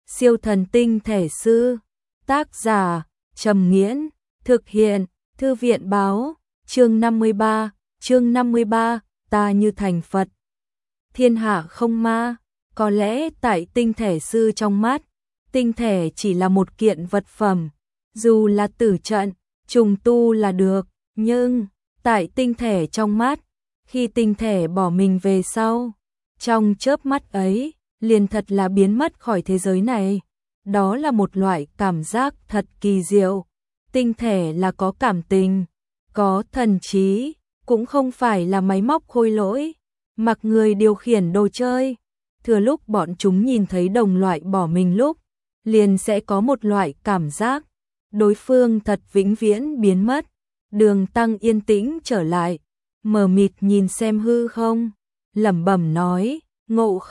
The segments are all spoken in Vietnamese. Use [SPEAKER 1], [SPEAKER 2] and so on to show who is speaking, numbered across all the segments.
[SPEAKER 1] Siêu thần tinh thể sư. Tác giả Trầm Nghiễn. Thực hiện Thư viện báo. Chương 53, ta như thành Phật. Thiên hạ không ma. Có lẽ tại tinh thể sư trong mắt, tinh thể chỉ là một kiện vật phẩm, dù là tử trận, trùng tu là được, nhưng tại tinh thể trong mắt, khi tinh thể bỏ mình về sau, trong chớp mắt ấy, liền thật là biến mất khỏi thế giới này. Đó là một loại cảm giác thật kỳ diệu. Tinh thể là có cảm tình, có thần trí, cũng không phải là máy móc khôi lỗi, mặc người điều khiển đồ chơi. Thừa lúc bọn chúng nhìn thấy đồng loại bỏ mình lúc, liền sẽ có một loại cảm giác đối phương thật vĩnh viễn biến mất. Đường Tăng yên tĩnh trở lại, mờ mịt nhìn xem hư không, lẩm bẩm nói, Ngộ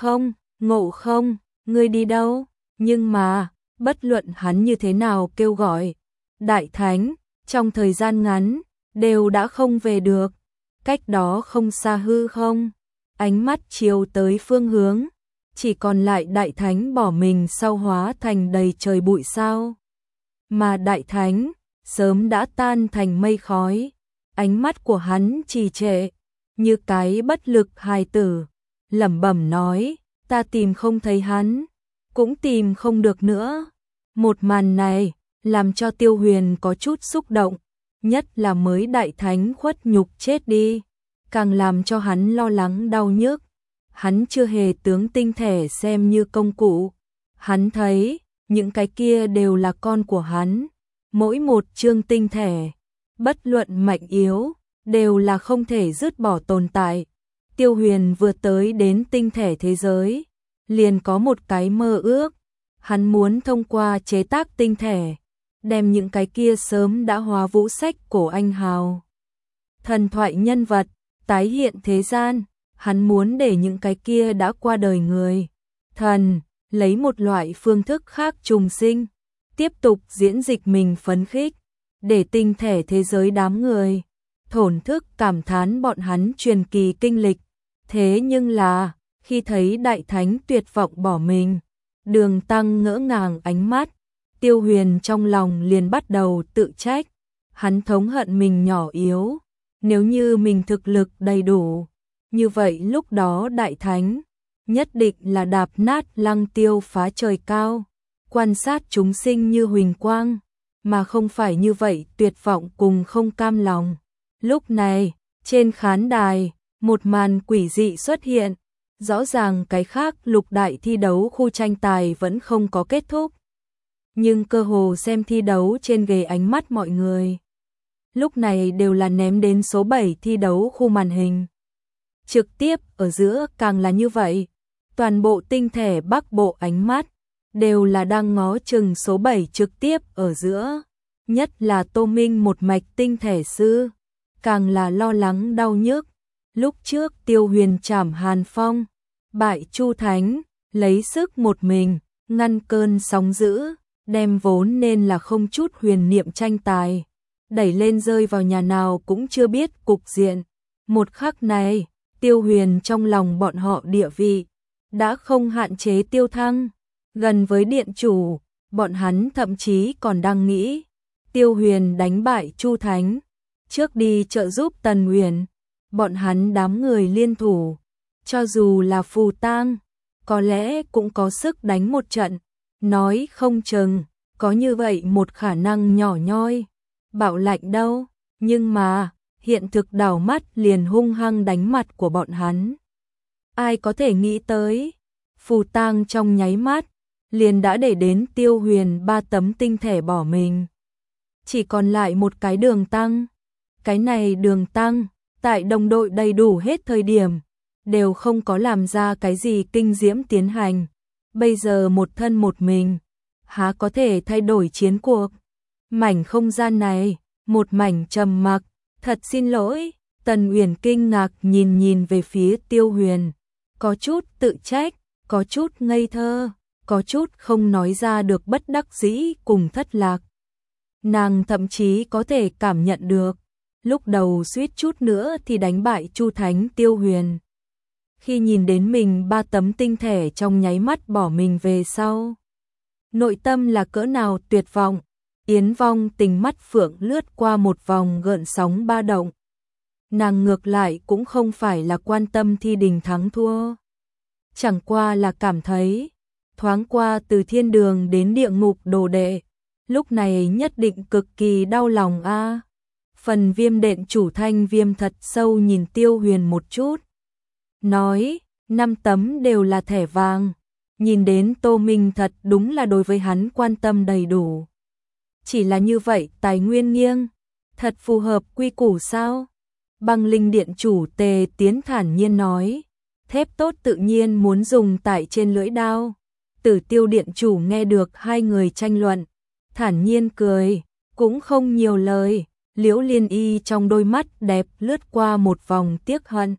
[SPEAKER 1] không, ngươi đi đâu? Nhưng mà, bất luận hắn như thế nào kêu gọi, Đại Thánh, trong thời gian ngắn, đều đã không về được. Cách đó không xa hư không, ánh mắt chiều tới phương hướng, chỉ còn lại Đại Thánh bỏ mình sau hóa thành đầy trời bụi sao. Mà Đại Thánh, sớm đã tan thành mây khói, ánh mắt của hắn trì trệ, như cái bất lực hài tử, lẩm bẩm nói, ta tìm không thấy hắn, cũng tìm không được nữa. Một màn này, làm cho Tiêu Huyền có chút xúc động, nhất là mới Đại Thánh khuất nhục chết đi, càng làm cho hắn lo lắng đau nhức. Hắn chưa hề tướng tinh thể xem như công cụ, hắn thấy, những cái kia đều là con của hắn, mỗi một chương tinh thể, bất luận mạnh yếu, đều là không thể dứt bỏ tồn tại. Tiêu Huyền vừa tới đến tinh thể thế giới, liền có một cái mơ ước, hắn muốn thông qua chế tác tinh thể, đem những cái kia sớm đã hóa vũ sách cổ anh hào, thần thoại nhân vật, tái hiện thế gian. Hắn muốn để những cái kia đã qua đời người, thần, lấy một loại phương thức khác trùng sinh, tiếp tục diễn dịch mình phấn khích, để tinh thể thế giới đám người, thổn thức cảm thán bọn hắn truyền kỳ kinh lịch. Thế nhưng là, khi thấy Đại Thánh tuyệt vọng bỏ mình, Đường Tăng ngỡ ngàng ánh mắt, Tiêu Huyền trong lòng liền bắt đầu tự trách, hắn thống hận mình nhỏ yếu, nếu như mình thực lực đầy đủ. Như vậy lúc đó Đại Thánh nhất định là đạp nát lăng tiêu phá trời cao, quan sát chúng sinh như huỳnh quang, mà không phải như vậy tuyệt vọng cùng không cam lòng. Lúc này, trên khán đài, một màn quỷ dị xuất hiện, rõ ràng cái khác lục đại thi đấu khu tranh tài vẫn không có kết thúc. Nhưng cơ hồ xem thi đấu trên ghế ánh mắt mọi người, lúc này đều là ném đến số 7 thi đấu khu màn hình. Trực tiếp ở giữa càng là như vậy, toàn bộ tinh thể Bắc Bộ ánh mắt đều là đang ngó chừng số 7 trực tiếp ở giữa, nhất là Tô Minh một mạch tinh thể sư, càng là lo lắng đau nhức. Lúc trước Tiêu Huyền trảm Hàn Phong, bại Chu Thánh, lấy sức một mình, ngăn cơn sóng dữ, đem vốn nên là không chút huyền niệm tranh tài, đẩy lên rơi vào nhà nào cũng chưa biết cục diện. Một khắc này, Tiêu Huyền trong lòng bọn họ địa vị đã không hạn chế tiêu thăng, gần với điện chủ, bọn hắn thậm chí còn đang nghĩ Tiêu Huyền đánh bại Chu Thánh, trước đi trợ giúp Tần Uyển, bọn hắn đám người liên thủ, cho dù là Phù Tang, có lẽ cũng có sức đánh một trận, nói không chừng có như vậy một khả năng nhỏ nhoi, bạo lạnh đâu, nhưng mà hiện thực đảo mắt liền hung hăng đánh mặt của bọn hắn. Ai có thể nghĩ tới, Phù Tang trong nháy mắt, liền đã để đến Tiêu Huyền 3 tấm tinh thể bỏ mình. Chỉ còn lại một cái Đường Tăng. Cái này Đường Tăng, tại đồng đội đầy đủ hết thời điểm, đều không có làm ra cái gì kinh diễm tiến hành. Bây giờ một thân một mình, há có thể thay đổi chiến cuộc. Mảnh không gian này, một mảnh trầm mặc. Thật xin lỗi, Tần Uyển kinh ngạc nhìn về phía Tiêu Huyền, có chút tự trách, có chút ngây thơ, có chút không nói ra được bất đắc dĩ cùng thất lạc. Nàng thậm chí có thể cảm nhận được, lúc đầu suýt chút nữa thì đánh bại Chu Thánh Tiêu Huyền. Khi nhìn đến mình 3 tấm tinh thể trong nháy mắt bỏ mình về sau, nội tâm là cỡ nào tuyệt vọng. Yến Vong Tình mắt phượng lướt qua một vòng gợn sóng ba động. Nàng ngược lại cũng không phải là quan tâm thi đình thắng thua. Chẳng qua là cảm thấy, thoáng qua từ thiên đường đến địa ngục đồ đệ, lúc này nhất định cực kỳ đau lòng a. Phần Viêm Đện chủ Thanh Viêm thật sâu nhìn Tiêu Huyền một chút. Nói, 5 tấm đều là thẻ vàng. Nhìn đến Tô Minh thật đúng là đối với hắn quan tâm đầy đủ. Chỉ là như vậy tài nguyên nghiêng, thật phù hợp quy củ sao? Băng Linh Điện chủ Tề Tiến thản nhiên nói, thép tốt tự nhiên muốn dùng tại trên lưỡi đao. Tử Tiêu Điện chủ nghe được hai người tranh luận, thản nhiên cười, cũng không nhiều lời. Liễu Liên Y trong đôi mắt đẹp lướt qua một vòng tiếc hận.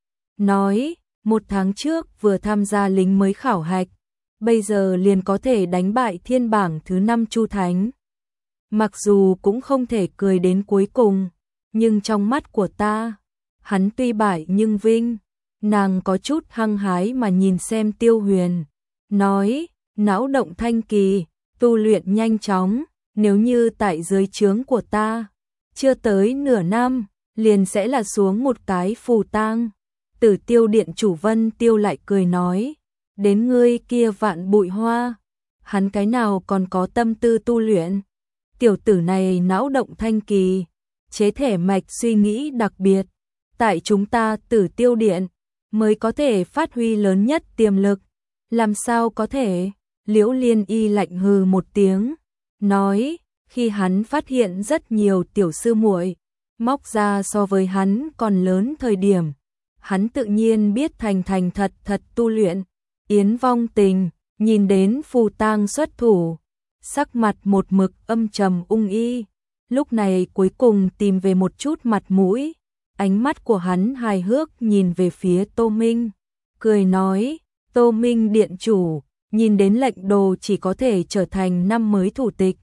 [SPEAKER 1] Nói, 1 tháng trước vừa tham gia lính mới khảo hạch, bây giờ liền có thể đánh bại thiên bảng thứ 5 Chu Thánh. Mặc dù cũng không thể cười đến cuối cùng, nhưng trong mắt của ta, hắn tuy bại nhưng vinh. Nàng có chút hăng hái mà nhìn xem Tiêu Huyền, nói, não động thanh kỳ, tu luyện nhanh chóng, nếu như tại dưới trướng của ta, chưa tới nửa năm, liền sẽ là xuống một cái phù tang. Tử Tiêu Điện chủ Vân Tiêu lại cười nói, đến ngươi kia vạn bụi hoa, hắn cái nào còn có tâm tư tu luyện. Tiểu tử này não động thanh kỳ, chế thể mạch suy nghĩ đặc biệt, tại chúng ta Tử Tiêu Điện mới có thể phát huy lớn nhất tiềm lực. Làm sao có thể? Liễu Liên Y lạnh hừ một tiếng, nói, khi hắn phát hiện rất nhiều tiểu sư muội móc ra so với hắn còn lớn thời điểm, hắn tự nhiên biết thành thật tu luyện. Yến Vong Tình nhìn đến phù tang xuất thủ, sắc mặt một mực âm trầm ung y, lúc này cuối cùng tìm về một chút mặt mũi. Ánh mắt của hắn hài hước nhìn về phía Tô Minh, cười nói, Tô Minh điện chủ, nhìn đến lệnh đồ chỉ có thể trở thành năm mới thủ tịch.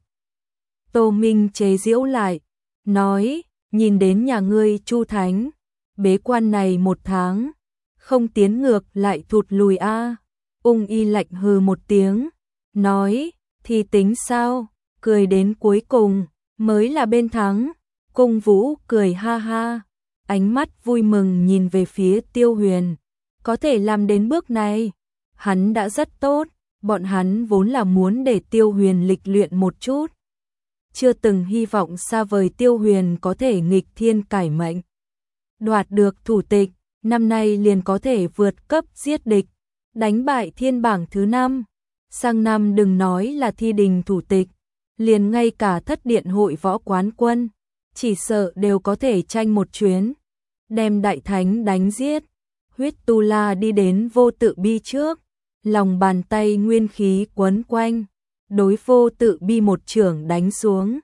[SPEAKER 1] Tô Minh chế giễu lại, nói, nhìn đến nhà ngươi Chu Thánh, bế quan này 1 tháng, không tiến ngược lại thụt lùi a. Ung y lạnh hừ một tiếng, nói, thì tính sao, cười đến cuối cùng, mới là bên thắng. Cung Vũ cười ha ha, ánh mắt vui mừng nhìn về phía Tiêu Huyền, có thể làm đến bước này, hắn đã rất tốt, bọn hắn vốn là muốn để Tiêu Huyền lịch luyện một chút. Chưa từng hy vọng xa vời Tiêu Huyền có thể nghịch thiên cải mệnh, đoạt được thủ tịch, năm nay liền có thể vượt cấp giết địch, đánh bại thiên bảng thứ 5. Sang năm đừng nói là thi đình thủ tịch, liền ngay cả thất điện hội võ quán quân, chỉ sợ đều có thể tranh một chuyến, đem đại thánh đánh giết. Huyết Tu La đi đến Vô Tự Bi trước, lòng bàn tay nguyên khí quấn quanh, đối Vô Tự Bi một chưởng đánh xuống,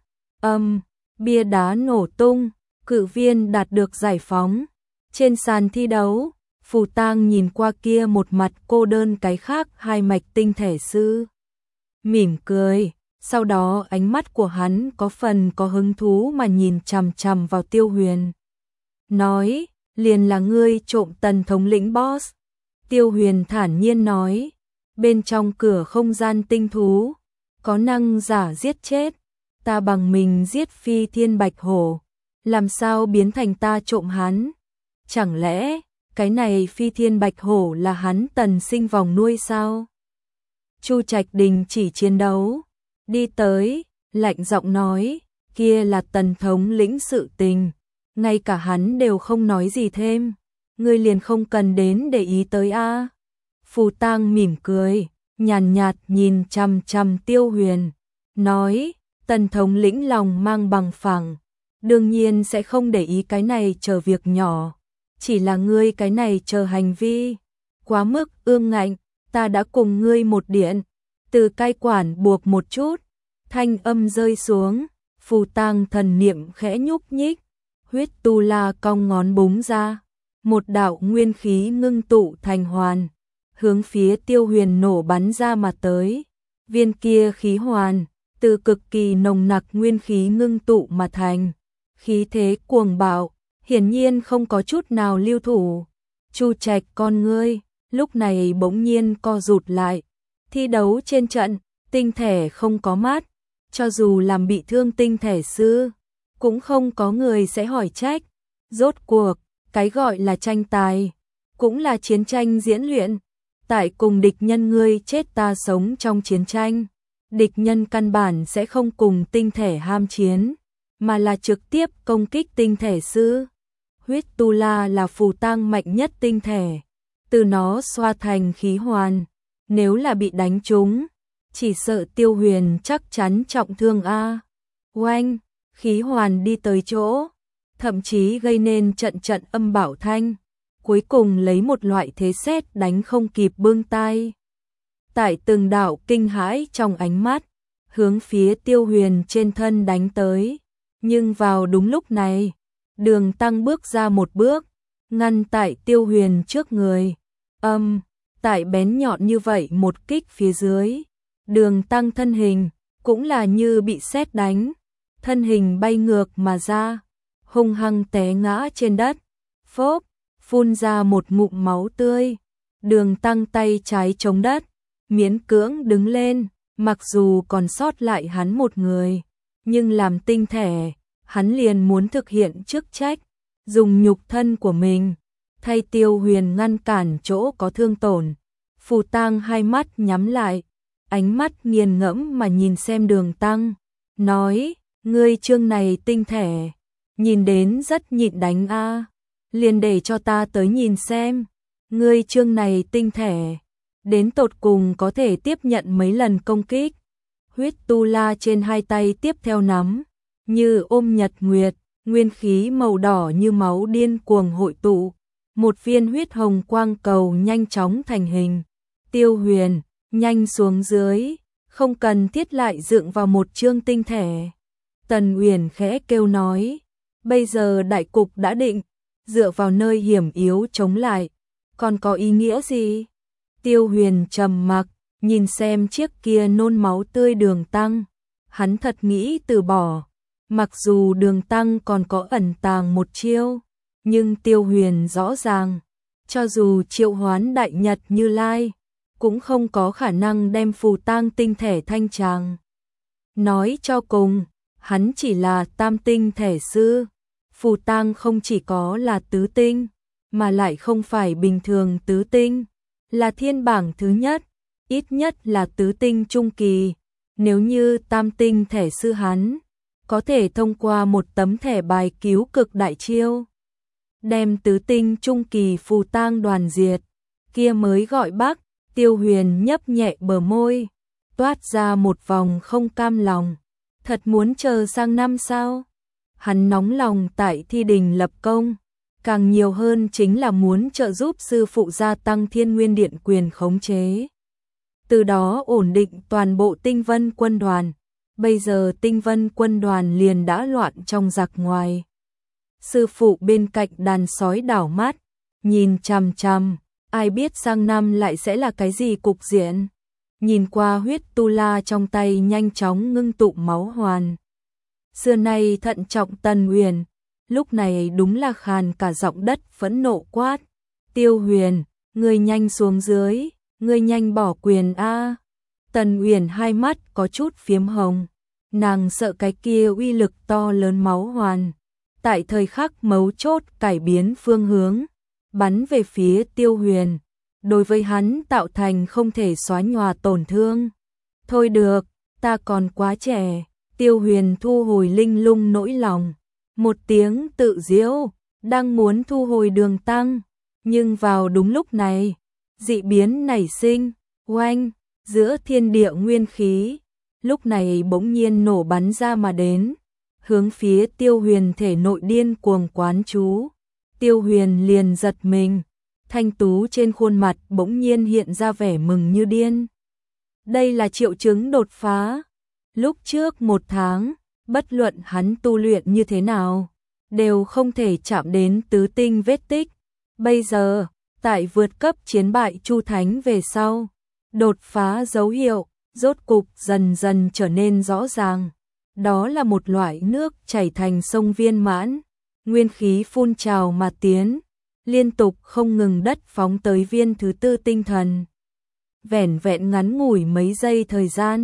[SPEAKER 1] bia đá nổ tung, cự viên đạt được giải phóng. Trên sàn thi đấu, Phù Tang nhìn qua kia một mặt cô đơn cái khác hai mạch tinh thể sư, mỉm cười, sau đó ánh mắt của hắn có phần có hứng thú mà nhìn chằm chằm vào Tiêu Huyền. Nói, liền là ngươi trộm Tần thống lĩnh boss. Tiêu Huyền thản nhiên nói, bên trong cửa không gian tinh thú, có năng giả giết chết, ta bằng mình giết Phi Thiên Bạch Hổ, làm sao biến thành ta trộm hắn? Chẳng lẽ, cái này Phi Thiên Bạch Hổ là hắn Tần sinh vòng nuôi sao? Chu Trạch Đình chỉ chiến đấu, đi tới, lạnh giọng nói, kia là Tần thống lĩnh sự tình, ngay cả hắn đều không nói gì thêm, ngươi liền không cần đến để ý tới a. Phù Tang mỉm cười, nhàn nhạt nhìn chằm chằm Tiêu Huyền, nói, Tần thống lĩnh lòng mang bằng phẳng, đương nhiên sẽ không để ý cái này chờ việc nhỏ, chỉ là ngươi cái này chờ hành vi quá mức ương ngạnh, ta đã cùng ngươi một điện, từ cai quản buộc một chút. Thanh âm rơi xuống, Phù Tang thần niệm khẽ nhúc nhích, Huyết Tu La cong ngón búng ra, một đạo nguyên khí ngưng tụ thành hoàn, hướng phía Tiêu Huyền nổ bắn ra mà tới. Viên kia khí hoàn, từ cực kỳ nồng nặc nguyên khí ngưng tụ mà thành, khí thế cuồng bạo, hiển nhiên không có chút nào lưu thủ. Chu Trạch con ngươi, lúc này bỗng nhiên co rụt lại. Thi đấu trên trận, Tinh thể không có mắt, cho dù làm bị thương tinh thể sư, cũng không có người sẽ hỏi trách. Rốt cuộc, cái gọi là tranh tài, cũng là chiến tranh diễn luyện. Tại cùng địch nhân ngươi chết ta sống trong chiến tranh, địch nhân căn bản sẽ không cùng tinh thể ham chiến, mà là trực tiếp công kích tinh thể sư. Huyết tu la là phù tang mạnh nhất tinh thể, từ nó xoa thành khí hoàn, nếu là bị đánh trúng, chỉ sợ Tiêu Huyền chắc chắn trọng thương a. Oanh, khí hoàn đi tới chỗ, thậm chí gây nên trận trận âm bảo thanh, cuối cùng lấy một loại thế sét đánh không kịp bưng tay. Tại từng đạo kinh hãi trong ánh mắt, hướng phía Tiêu Huyền trên thân đánh tới, nhưng vào đúng lúc này, Đường Tăng bước ra một bước, ngăn tại Tiêu Huyền trước người. Tại bén nhọn như vậy một kích phía dưới, Đường Tăng thân hình cũng là như bị sét đánh, thân hình bay ngược mà ra, hung hăng té ngã trên đất, phốc, phun ra một ngụm máu tươi. Đường Tăng tay trái chống đất, miễn cưỡng đứng lên, mặc dù còn sót lại hắn một người, nhưng làm tinh thể, hắn liền muốn thực hiện chức trách, dùng nhục thân của mình thay Tiêu Huyền ngăn cản chỗ có thương tổn. Phù Tang hai mắt nhắm lại, ánh mắt nghiền ngẫm mà nhìn xem Đường Tăng, nói, ngươi chương này tinh thể, nhìn đến rất nhịn đánh a, liền để cho ta tới nhìn xem, ngươi chương này tinh thể, đến tột cùng có thể tiếp nhận mấy lần công kích. Huyết tu la trên hai tay tiếp theo nắm, như ôm nhật nguyệt, nguyên khí màu đỏ như máu điên cuồng hội tụ, một viên huyết hồng quang cầu nhanh chóng thành hình. Tiêu Huyền, nhanh xuống dưới, không cần thiết lại dựng vào một chương tinh thể. Tần Uyển khẽ kêu nói, bây giờ đại cục đã định, dựa vào nơi hiểm yếu chống lại, còn có ý nghĩa gì? Tiêu Huyền trầm mặc, nhìn xem chiếc kia nôn máu tươi Đường Tăng, hắn thật nghĩ từ bỏ. Mặc dù Đường Tăng còn có ẩn tàng một chiêu, nhưng Tiêu Huyền rõ ràng, cho dù triệu hoán đại nhật Như Lai, cũng không có khả năng đem phù tang tinh thể thanh tràng. Nói cho cùng, hắn chỉ là tam tinh thể sư, phù tang không chỉ có là tứ tinh, mà lại không phải bình thường tứ tinh, là thiên bảng thứ nhất, ít nhất là tứ tinh trung kỳ. Nếu như tam tinh thể sư hắn có thể thông qua một tấm thẻ bài cứu cực đại chiêu, đem tứ tinh trung kỳ phù tang đoàn diệt, kia mới gọi bác. Tiêu Huyền nhấp nhẹ bờ môi, toát ra một vòng không cam lòng, thật muốn chờ sang năm sao? Hắn nóng lòng tại thi đình lập công, càng nhiều hơn chính là muốn trợ giúp sư phụ gia tăng Thiên Nguyên Điện quyền khống chế, từ đó ổn định toàn bộ Tinh Vân quân đoàn. Bây giờ Tinh Vân quân đoàn liền đã loạn trong giặc ngoài. Sư phụ bên cạnh đàn sói đảo mắt, nhìn chằm chằm, ai biết sang năm lại sẽ là cái gì cục diện. Nhìn qua huyết tu la trong tay nhanh chóng ngưng tụ máu hoàn. Xưa nay thận trọng Tần Uyển, lúc này đúng là khàn cả giọng đất phẫn nộ quát. Tiêu Huyền, ngươi nhanh xuống dưới, ngươi nhanh bỏ quyền a. Tần Uyển hai mắt có chút phiếm hồng, nàng sợ cái kia uy lực to lớn máu hoàn, tại thời khắc mấu chốt cải biến phương hướng, bắn về phía Tiêu Huyền, đối với hắn tạo thành không thể xóa nhòa tổn thương. Thôi được, ta còn quá trẻ. Tiêu Huyền thu hồi linh lung nỗi lòng, một tiếng tự giễu, đang muốn thu hồi Đường Tăng, nhưng vào đúng lúc này, dị biến nảy sinh, oanh, giữa thiên địa nguyên khí, lúc này bỗng nhiên nổ bắn ra mà đến, hướng phía Tiêu Huyền thể nội điên cuồng quán chú. Tiêu Huyền liền giật mình, thanh tú trên khuôn mặt bỗng nhiên hiện ra vẻ mừng như điên. Đây là triệu chứng đột phá. Lúc trước một tháng, bất luận hắn tu luyện như thế nào, đều không thể chạm đến tứ tinh vết tích. Bây giờ, tại vượt cấp chiến bại Chu Thánh về sau, đột phá dấu hiệu, rốt cục dần dần trở nên rõ ràng. Đó là một loại nước chảy thành sông viên mãn, nguyên khí phun trào mà tiến, liên tục không ngừng đất phóng tới viên thứ tư tinh thần. Vẻn vẹn ngắn ngủi mấy giây thời gian,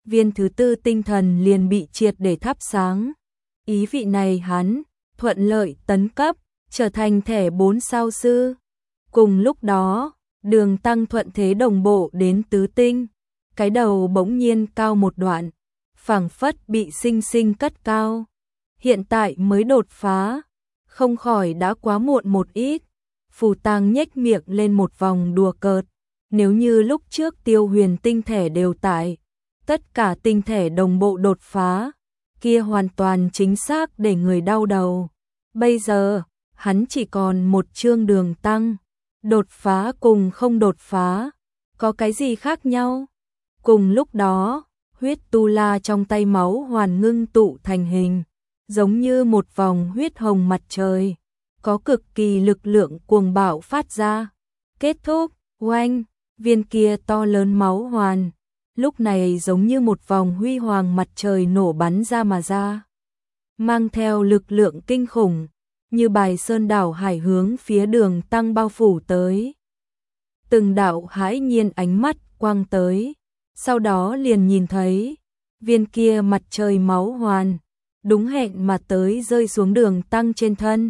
[SPEAKER 1] viên thứ tư tinh thần liền bị triệt để thắp sáng. Ý vị này hắn thuận lợi tấn cấp, trở thành thẻ 4 sao sư. Cùng lúc đó, Đường Tăng thuận thế đồng bộ đến tứ tinh, cái đầu bỗng nhiên cao một đoạn, phảng phất bị sinh sinh cất cao. Hiện tại mới đột phá, không khỏi đã quá muộn một ít. Phù Tang nhếch miệng lên một vòng đùa cợt, nếu như lúc trước Tiêu Huyền tinh thể đều tại, tất cả tinh thể đồng bộ đột phá, kia hoàn toàn chính xác để người đau đầu. Bây giờ, hắn chỉ còn một chương Đường Tăng, đột phá cùng không đột phá, có cái gì khác nhau? Cùng lúc đó, huyết tu la trong tay máu hoàn ngưng tụ thành hình, giống như một vòng huyết hồng mặt trời, có cực kỳ lực lượng cuồng bạo phát ra. Kết thúc, oanh, viên kia to lớn máu hoàn, lúc này giống như một vòng huy hoàng mặt trời nổ bắn ra mà ra, mang theo lực lượng kinh khủng, như bài sơn đảo hải hướng phía Đường Tăng bao phủ tới. Từng đạo hãi nhiên ánh mắt quang tới, sau đó liền nhìn thấy viên kia mặt trời máu hoàn, đúng hẹn mà tới rơi xuống Đường Tăng trên thân.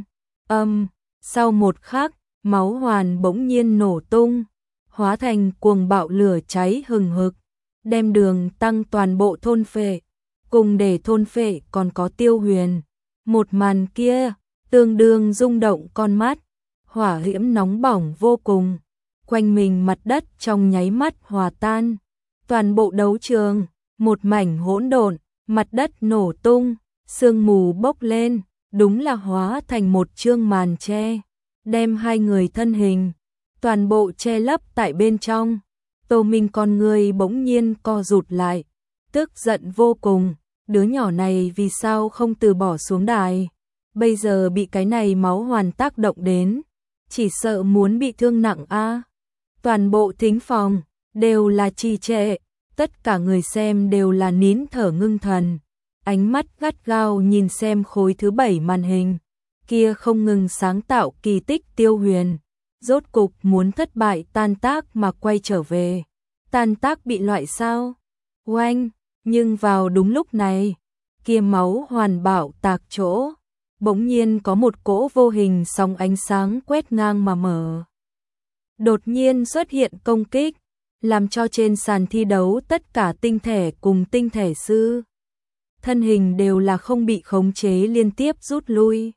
[SPEAKER 1] Sau một khắc, máu hoàn bỗng nhiên nổ tung, hóa thành cuồng bạo lửa cháy hừng hực, đem Đường Tăng toàn bộ thôn phệ, cùng để thôn phệ còn có Tiêu Huyền. Một màn kia tương đương rung động con mắt, hỏa diễm nóng bỏng vô cùng, quanh mình mặt đất trong nháy mắt hòa tan. Toàn bộ đấu trường, một mảnh hỗn độn, mặt đất nổ tung, sương mù bốc lên, đúng là hóa thành một chương màn che, đem hai người thân hình toàn bộ che lấp tại bên trong. Tô Minh con người bỗng nhiên co rụt lại, tức giận vô cùng, đứa nhỏ này vì sao không từ bỏ xuống đài, bây giờ bị cái này máu hoàn tác động đến, chỉ sợ muốn bị thương nặng a. Toàn bộ thính phòng đều là trì trệ, tất cả người xem đều là nín thở ngưng thần, ánh mắt gắt gao nhìn xem khối thứ 7 màn hình, kia không ngừng sáng tạo kỳ tích Tiêu Huyền, rốt cục muốn thất bại tan tác mà quay trở về. Tan tác bị loại sao? Oanh, nhưng vào đúng lúc này, kia máu hoàn bạo tạc chỗ, bỗng nhiên có một cỗ vô hình sóng ánh sáng quét ngang mà mở. Đột nhiên xuất hiện công kích, làm cho trên sàn thi đấu tất cả tinh thể cùng tinh thể sư thân hình đều là không bị khống chế liên tiếp rút lui.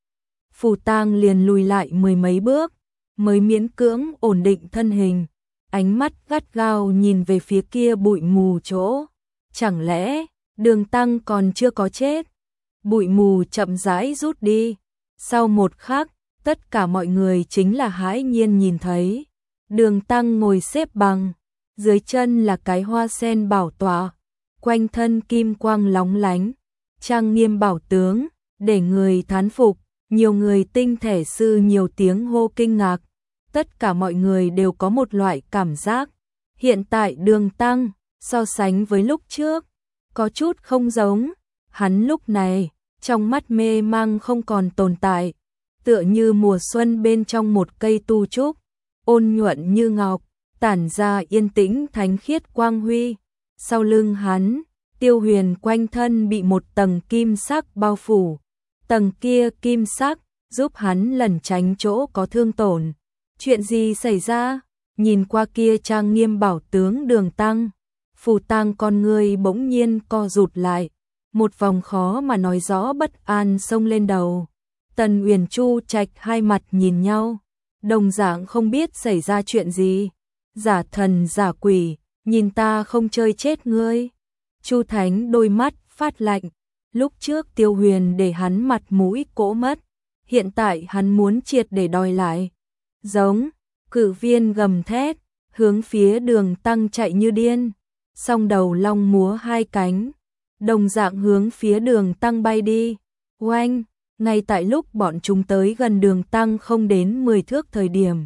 [SPEAKER 1] Phù Tang liền lùi lại mười mấy bước, mới miễn cưỡng ổn định thân hình, ánh mắt gắt gao nhìn về phía kia bụi mù chỗ. Chẳng lẽ Đường Tăng còn chưa có chết? Bụi mù chậm rãi rút đi. Sau một khắc, tất cả mọi người chính là hãi nhiên nhìn thấy Đường Tăng ngồi xếp bằng, dưới chân là cái hoa sen bảo tọa, quanh thân kim quang lóng lánh, trang nghiêm bảo tướng, để người thán phục. Nhiều người tinh thể sư nhiều tiếng hô kinh ngạc, tất cả mọi người đều có một loại cảm giác, hiện tại Đường Tăng, so sánh với lúc trước, có chút không giống, hắn lúc này, trong mắt mê mang không còn tồn tại, tựa như mùa xuân bên trong một cây tu trúc, ôn nhuận như ngọc, tản ra yên tĩnh thánh khiết quang huy. Sau lưng hắn, Tiêu Huyền quanh thân bị một tầng kim sắc bao phủ, tầng kia kim sắc giúp hắn lẩn tránh chỗ có thương tổn. Chuyện gì xảy ra? Nhìn qua kia trang nghiêm bảo tướng Đường Tăng, Phù Tang con người bỗng nhiên co rụt lại, một vòng khó mà nói rõ bất an xông lên đầu. Tần Uyển Chu Trạch hai mặt nhìn nhau, đồng dạng không biết xảy ra chuyện gì. Giả thần giả quỷ, nhìn ta không chơi chết ngươi. Chu Thánh đôi mắt phát lạnh, lúc trước Tiêu Huyền để hắn mặt mũi cỗ mất, hiện tại hắn muốn triệt để đòi lại. Giống, cử viên gầm thét, hướng phía Đường Tăng chạy như điên, song đầu long múa hai cánh, đồng dạng hướng phía Đường Tăng bay đi. Oanh, ngay tại lúc bọn chúng tới gần Đường Tăng không đến 10 thước thời điểm,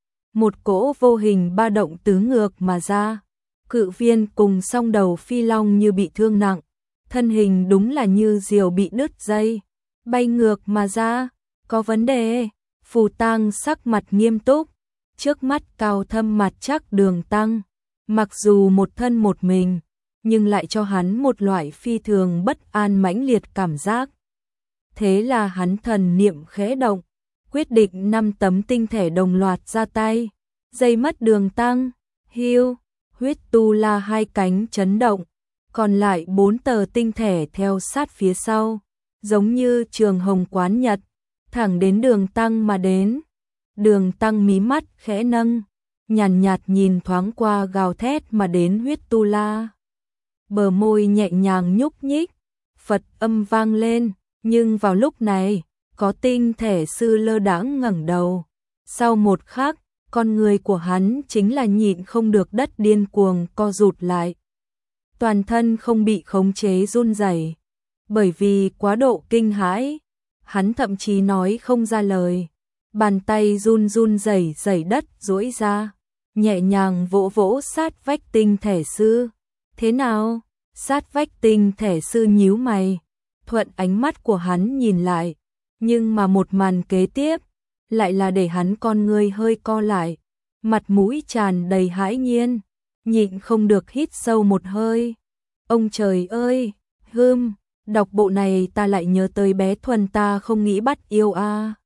[SPEAKER 1] một cỗ vô hình ba động tứ ngược mà ra, cự viên cùng song đầu phi long như bị thương nặng, thân hình đúng là như diều bị đứt dây, bay ngược mà ra. Có vấn đề? Phù Tang sắc mặt nghiêm túc, trước mắt cao thâm mặt chắc Đường Tăng, mặc dù một thân một mình, nhưng lại cho hắn một loại phi thường bất an mãnh liệt cảm giác. Thế là hắn thần niệm khẽ động, quyết định 5 tấm tinh thể đồng loạt ra tay, dây mất Đường Tăng, hưu, huyết tu la hai cánh chấn động, còn lại 4 tờ tinh thể theo sát phía sau, giống như trường hồng quán nhật, thẳng đến Đường Tăng mà đến. Đường Tăng mí mắt khẽ nâng, nhàn nhạt nhìn thoáng qua gào thét mà đến huyết tu la. Bờ môi nhẹ nhàng nhúc nhích, Phật âm vang lên, nhưng vào lúc này, có tinh thể sư lơ đãng ngẩng đầu. Sau một khắc, con người của hắn chính là nhịn không được đất điên cuồng co rụt lại. Toàn thân không bị khống chế run rẩy, bởi vì quá độ kinh hãi, hắn thậm chí nói không ra lời. Bàn tay run run rẩy rẩy đất duỗi ra, nhẹ nhàng vỗ vỗ sát vách tinh thể sư. Thế nào? Sát vách tinh thể sư nhíu mày, thuận ánh mắt của hắn nhìn lại, nhưng mà một màn kế tiếp lại là để hắn con người hơi co lại, mặt mũi tràn đầy hãi nhiên, nhịn không được hít sâu một hơi. Ông trời ơi, đọc bộ này ta lại nhớ tới bé Thuần ta không nghĩ bắt yêu a.